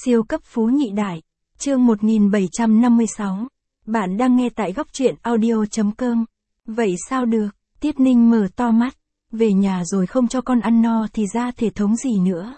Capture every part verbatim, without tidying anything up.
Siêu cấp phú nhị đại. Chương một nghìn bảy trăm năm mươi sáu. Bạn đang nghe tại góc truyện audio.com. Vậy sao được? Tiết Ninh mở to mắt. Về nhà rồi không cho con ăn no thì ra thể thống gì nữa.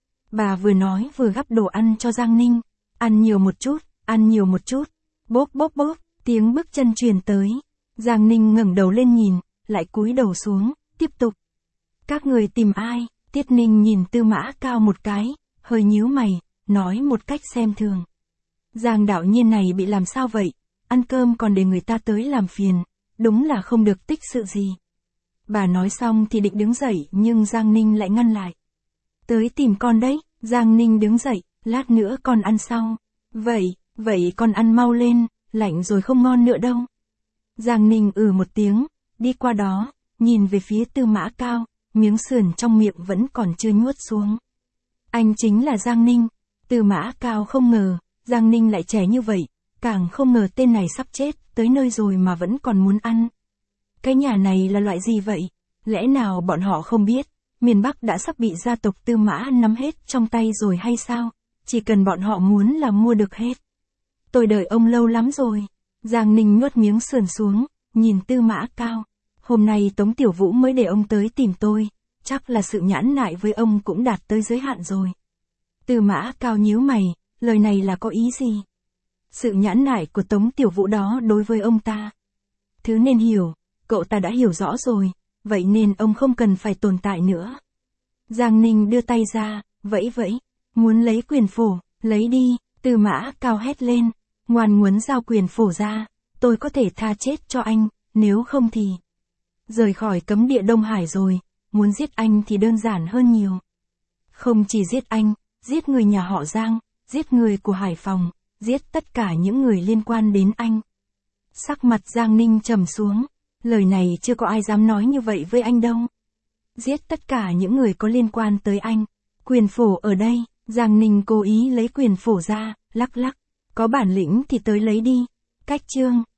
Bà vừa nói vừa gắp đồ ăn cho Giang Ninh. Ăn nhiều một chút, ăn nhiều một chút. Bốp bốp bốp, tiếng bước chân truyền tới. Giang Ninh ngẩng đầu lên nhìn, lại cúi đầu xuống, tiếp tục. Các người tìm ai? Tiết Ninh nhìn Tư Mã Cao một cái, hơi nhíu mày, nói một cách xem thường. Giang đạo nhiên này bị làm sao vậy? Ăn cơm còn để người ta tới làm phiền, đúng là không được tích sự gì. Bà nói xong thì định đứng dậy nhưng Giang Ninh lại ngăn lại. Tới tìm con đấy, Giang Ninh đứng dậy, lát nữa con ăn sau. Vậy, vậy con ăn mau lên, lạnh rồi không ngon nữa đâu. Giang Ninh ừ một tiếng, đi qua đó, nhìn về phía Tư Mã Cao, miếng sườn trong miệng vẫn còn chưa nuốt xuống. Anh chính là Giang Ninh. Tư Mã Cao không ngờ, Giang Ninh lại trẻ như vậy, càng không ngờ tên này sắp chết, tới nơi rồi mà vẫn còn muốn ăn. Cái nhà này là loại gì vậy? Lẽ nào bọn họ không biết, miền Bắc đã sắp bị gia tộc Tư Mã nắm hết trong tay rồi hay sao? Chỉ cần bọn họ muốn là mua được hết. Tôi đợi ông lâu lắm rồi. Giang Ninh nuốt miếng sườn xuống, nhìn Tư Mã Cao. Hôm nay Tống Tiểu Vũ mới để ông tới tìm tôi, chắc là sự nhãn nại với ông cũng đạt tới giới hạn rồi. Tư Mã Cao nhíu mày, lời này là có ý gì? Sự nhãn nại của Tống Tiểu Vũ đó đối với ông ta. Thứ nên hiểu, cậu ta đã hiểu rõ rồi, vậy nên ông không cần phải tồn tại nữa. Giang Ninh đưa tay ra, vẫy vẫy, muốn lấy quyền phổ, lấy đi. Tư Mã Cao hét lên, ngoan ngoãn giao quyền phổ ra, tôi có thể tha chết cho anh, nếu không thì... Rời khỏi cấm địa Đông Hải rồi, muốn giết anh thì đơn giản hơn nhiều. Không chỉ giết anh, giết người nhà họ Giang, giết người của Hải Phòng, giết tất cả những người liên quan đến anh. Sắc mặt Giang Ninh trầm xuống, lời này chưa có ai dám nói như vậy với anh đâu. Giết tất cả những người có liên quan tới anh. Quyền phổ ở đây, Giang Ninh cố ý lấy quyền phổ ra, lắc lắc. Có bản lĩnh thì tới lấy đi. Cách chương.